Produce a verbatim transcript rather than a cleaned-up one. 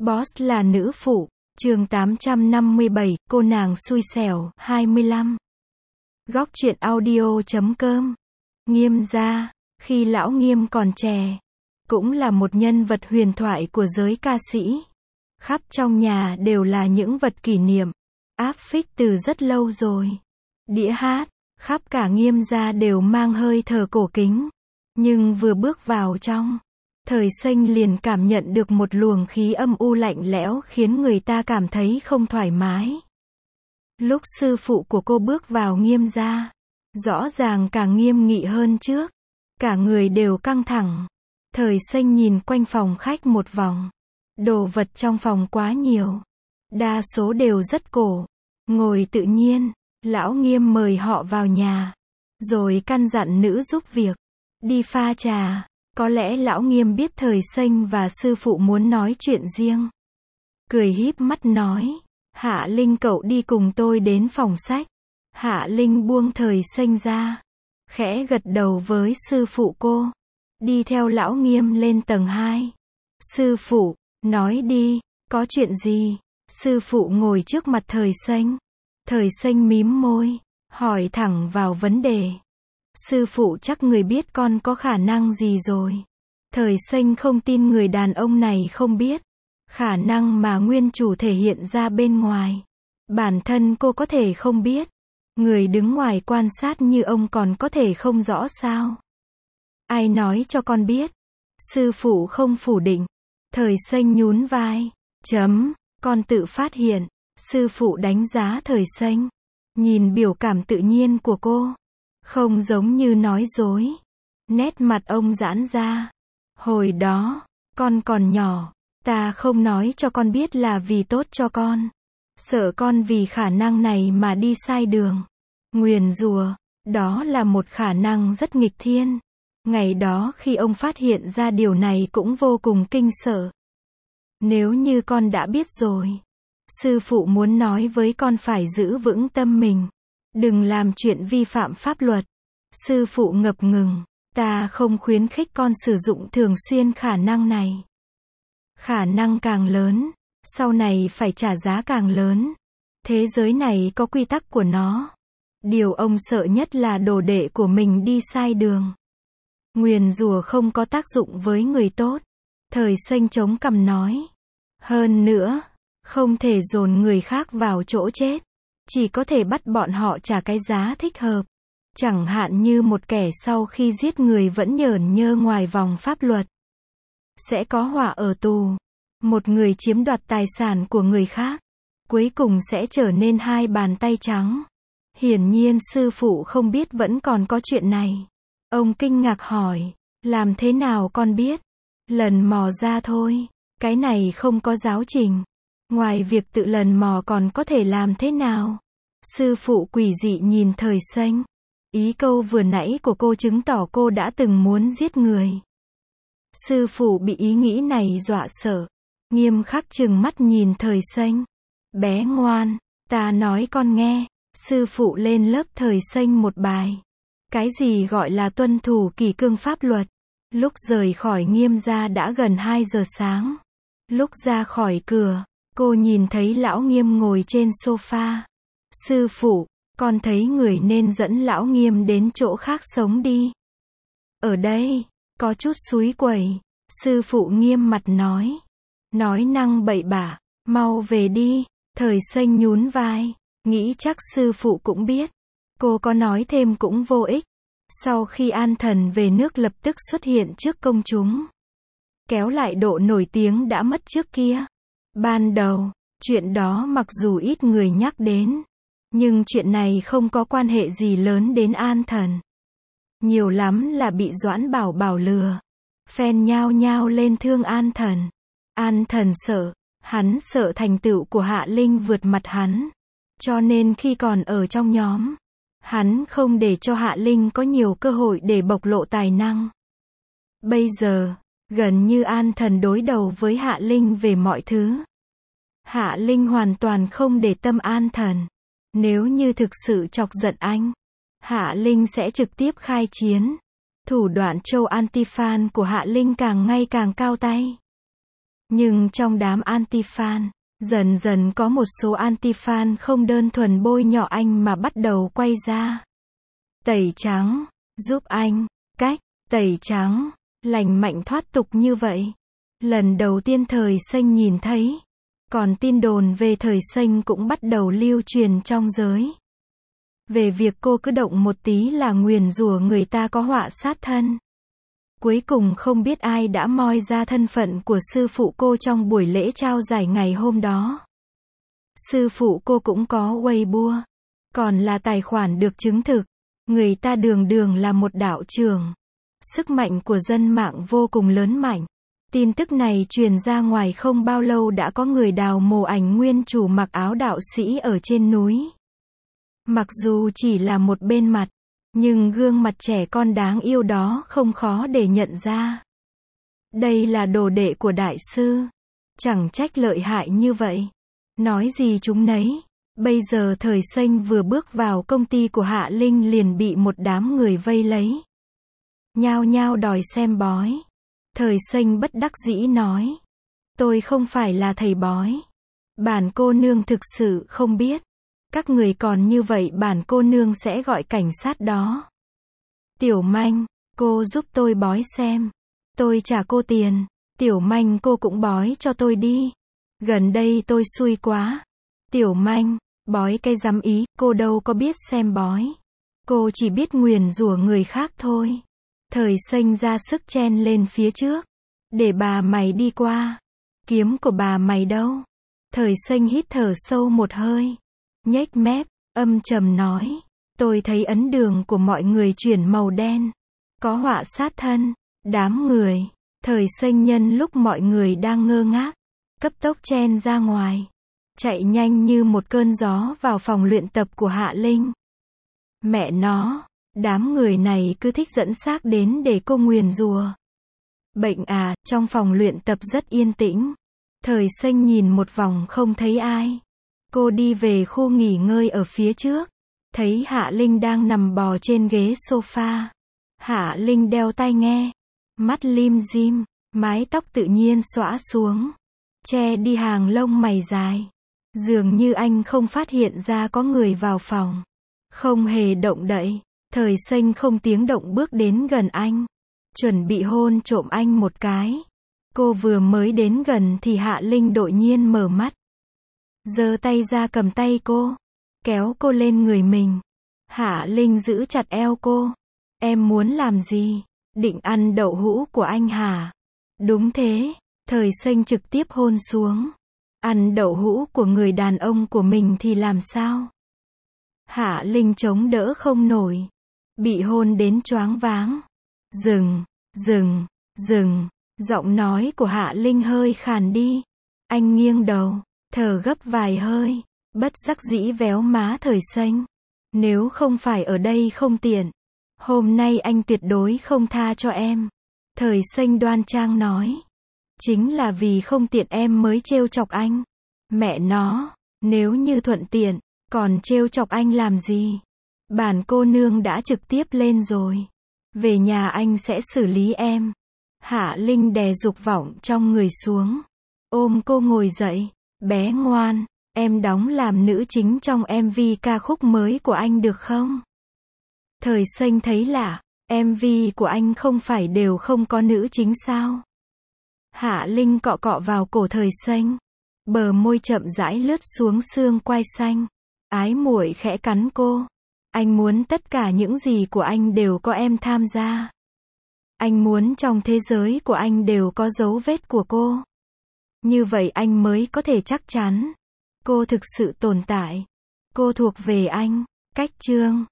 Boss là nữ phụ, chương tám trăm năm mươi bảy, cô nàng xui xẻo, hai mươi lăm. Góc truyện audio chấm com. Nghiêm gia, khi lão Nghiêm còn trẻ, cũng là một nhân vật huyền thoại của giới ca sĩ. Khắp trong nhà đều là những vật kỷ niệm, áp phích từ rất lâu rồi. Đĩa hát, khắp cả Nghiêm gia đều mang hơi thở cổ kính. Nhưng vừa bước vào trong, Thời Xanh liền cảm nhận được một luồng khí âm u lạnh lẽo khiến người ta cảm thấy không thoải mái. Lúc sư phụ của cô bước vào Nghiêm gia, rõ ràng càng nghiêm nghị hơn trước. Cả người đều căng thẳng. Thời Xanh nhìn quanh phòng khách một vòng. Đồ vật trong phòng quá nhiều. Đa số đều rất cổ. Ngồi tự nhiên, lão Nghiêm mời họ vào nhà. Rồi căn dặn nữ giúp việc. Đi pha trà. Có lẽ lão Nghiêm biết Thời Xanh và sư phụ muốn nói chuyện riêng. Cười híp mắt nói. Hạ Linh cậu đi cùng tôi đến phòng sách. Hạ Linh buông Thời Xanh ra. Khẽ gật đầu với sư phụ cô. Đi theo lão Nghiêm lên tầng hai. Sư phụ, nói đi, có chuyện gì? Sư phụ ngồi trước mặt Thời Xanh. Thời Xanh mím môi, hỏi thẳng vào vấn đề. Sư phụ chắc người biết con có khả năng gì rồi. Thời Xanh không tin người đàn ông này không biết. Khả năng mà nguyên chủ thể hiện ra bên ngoài. Bản thân cô có thể không biết. Người đứng ngoài quan sát như ông còn có thể không rõ sao? Ai nói cho con biết? Sư phụ không phủ định. Thời Xanh nhún vai. Chấm, con tự phát hiện. Sư phụ đánh giá Thời Xanh. Nhìn biểu cảm tự nhiên của cô. Không giống như nói dối. Nét mặt ông giãn ra. Hồi đó, con còn nhỏ. Ta không nói cho con biết là vì tốt cho con. Sợ con vì khả năng này mà đi sai đường. Nguyền rủa, đó là một khả năng rất nghịch thiên. Ngày đó khi ông phát hiện ra điều này cũng vô cùng kinh sợ. Nếu như con đã biết rồi, sư phụ muốn nói với con phải giữ vững tâm mình. Đừng làm chuyện vi phạm pháp luật. Sư phụ ngập ngừng. Ta không khuyến khích con sử dụng thường xuyên khả năng này. Khả năng càng lớn, sau này phải trả giá càng lớn. Thế giới này có quy tắc của nó. Điều ông sợ nhất là đồ đệ của mình đi sai đường. Nguyền rủa không có tác dụng với người tốt. Thời Xanh chống cằm nói. Hơn nữa, không thể dồn người khác vào chỗ chết. Chỉ có thể bắt bọn họ trả cái giá thích hợp. Chẳng hạn như một kẻ sau khi giết người vẫn nhởn nhơ ngoài vòng pháp luật. Sẽ có họa ở tù. Một người chiếm đoạt tài sản của người khác. Cuối cùng sẽ trở nên hai bàn tay trắng. Hiển nhiên sư phụ không biết vẫn còn có chuyện này. Ông kinh ngạc hỏi. Làm thế nào con biết? Lần mò ra thôi. Cái này không có giáo trình. Ngoài việc tự lần mò còn có thể làm thế nào? Sư phụ quỷ dị nhìn Thời Xanh. Ý câu vừa nãy của cô chứng tỏ cô đã từng muốn giết người. Sư phụ bị ý nghĩ này dọa sợ. Nghiêm khắc trừng mắt nhìn Thời Xanh. Bé ngoan, ta nói con nghe. Sư phụ lên lớp Thời Xanh một bài. Cái gì gọi là tuân thủ kỷ cương pháp luật? Lúc rời khỏi Nghiêm gia đã gần hai giờ sáng. Lúc ra khỏi cửa, cô nhìn thấy lão Nghiêm ngồi trên sofa. Sư phụ, con thấy người nên dẫn lão Nghiêm đến chỗ khác sống đi. Ở đây, có chút xúi quẩy. Sư phụ nghiêm mặt nói. Nói năng bậy bạ, mau về đi. Thời Xanh nhún vai. Nghĩ chắc sư phụ cũng biết. Cô có nói thêm cũng vô ích. Sau khi An Thần về nước lập tức xuất hiện trước công chúng. Kéo lại độ nổi tiếng đã mất trước kia. Ban đầu, chuyện đó mặc dù ít người nhắc đến. Nhưng chuyện này không có quan hệ gì lớn đến An Thần. Nhiều lắm là bị Doãn Bảo Bảo lừa. Fan nhao nhao lên thương An Thần. An Thần sợ. Hắn sợ thành tựu của Hạ Linh vượt mặt hắn. Cho nên khi còn ở trong nhóm, hắn không để cho Hạ Linh có nhiều cơ hội để bộc lộ tài năng. Bây giờ, gần như An Thần đối đầu với Hạ Linh về mọi thứ. Hạ Linh hoàn toàn không để tâm An Thần. Nếu như thực sự chọc giận anh, Hạ Linh sẽ trực tiếp khai chiến. Thủ đoạn trâu anti-fan của Hạ Linh càng ngày càng cao tay. Nhưng trong đám anti-fan, dần dần có một số anti-fan không đơn thuần bôi nhọ anh mà bắt đầu quay ra. Tẩy trắng, giúp anh, cách, tẩy trắng, lành mạnh thoát tục như vậy. Lần đầu tiên Thời Xanh nhìn thấy. Còn tin đồn về Thời Xanh cũng bắt đầu lưu truyền trong giới. Về việc cô cứ động một tí là nguyền rủa người ta có họa sát thân. Cuối cùng không biết ai đã moi ra thân phận của sư phụ cô trong buổi lễ trao giải ngày hôm đó. Sư phụ cô cũng có Weibo, còn là tài khoản được chứng thực. Người ta đường đường là một đạo trưởng. Sức mạnh của dân mạng vô cùng lớn mạnh. Tin tức này truyền ra ngoài không bao lâu đã có người đào mộ ảnh nguyên chủ mặc áo đạo sĩ ở trên núi. Mặc dù chỉ là một bên mặt, nhưng gương mặt trẻ con đáng yêu đó không khó để nhận ra. Đây là đồ đệ của đại sư. Chẳng trách lợi hại như vậy. Nói gì chúng nấy. Bây giờ Thời Xanh vừa bước vào công ty của Hạ Linh liền bị một đám người vây lấy. Nhao nhao đòi xem bói. Thời Xanh bất đắc dĩ nói. Tôi không phải là thầy bói. Bản cô nương thực sự không biết. Các người còn như vậy bản cô nương sẽ gọi cảnh sát đó. Tiểu Manh, cô giúp tôi bói xem. Tôi trả cô tiền. Tiểu Manh cô cũng bói cho tôi đi. Gần đây tôi xui quá. Tiểu Manh, bói cái rắm ý, cô đâu có biết xem bói. Cô chỉ biết nguyền rủa người khác thôi. Thời Xanh ra sức chen lên phía trước. Để bà mày đi qua. Kiếm của bà mày đâu? Thời Xanh hít thở sâu một hơi. Nhếch mép, âm trầm nói. Tôi thấy ấn đường của mọi người chuyển màu đen. Có họa sát thân. Đám người. Thời Xanh nhân lúc mọi người đang ngơ ngác. Cấp tốc chen ra ngoài. Chạy nhanh như một cơn gió vào phòng luyện tập của Hạ Linh. Mẹ nó, đám người này cứ thích dẫn xác đến để cô nguyền rủa. Bệnh à, trong phòng luyện tập rất yên tĩnh. Thời Xanh nhìn một vòng không thấy ai. Cô đi về khu nghỉ ngơi ở phía trước. Thấy Hạ Linh đang nằm bò trên ghế sofa. Hạ Linh đeo tai nghe. Mắt lim dim, mái tóc tự nhiên xõa xuống. Che đi hàng lông mày dài. Dường như anh không phát hiện ra có người vào phòng. Không hề động đậy. Thời Xanh không tiếng động bước đến gần anh. Chuẩn bị hôn trộm anh một cái. Cô vừa mới đến gần thì Hạ Linh đột nhiên mở mắt. Giơ tay ra cầm tay cô. Kéo cô lên người mình. Hạ Linh giữ chặt eo cô. Em muốn làm gì? Định ăn đậu hũ của anh hả? Đúng thế. Thời Xanh trực tiếp hôn xuống. Ăn đậu hũ của người đàn ông của mình thì làm sao? Hạ Linh chống đỡ không nổi. Bị hôn đến choáng váng. Dừng, dừng, dừng. Giọng nói của Hạ Linh hơi khàn đi. Anh nghiêng đầu, thở gấp vài hơi. Bất đắc dĩ véo má Thời Xanh. Nếu không phải ở đây không tiện. Hôm nay anh tuyệt đối không tha cho em. Thời Xanh đoan trang nói. Chính là vì không tiện em mới trêu chọc anh. Mẹ nó, nếu như thuận tiện, còn trêu chọc anh làm gì? Bản cô nương đã trực tiếp lên rồi. Về nhà anh sẽ xử lý em. Hạ Linh đè dục vọng trong người xuống. Ôm cô ngồi dậy. Bé ngoan, em đóng làm nữ chính trong em vê ca khúc mới của anh được không? Thời Xanh thấy lạ, em vê của anh không phải đều không có nữ chính sao? Hạ Linh cọ cọ vào cổ Thời Xanh. Bờ môi chậm rãi lướt xuống xương quai xanh. Ái muội khẽ cắn cô. Anh muốn tất cả những gì của anh đều có em tham gia. Anh muốn trong thế giới của anh đều có dấu vết của cô. Như vậy anh mới có thể chắc chắn. Cô thực sự tồn tại. Cô thuộc về anh. Cách chương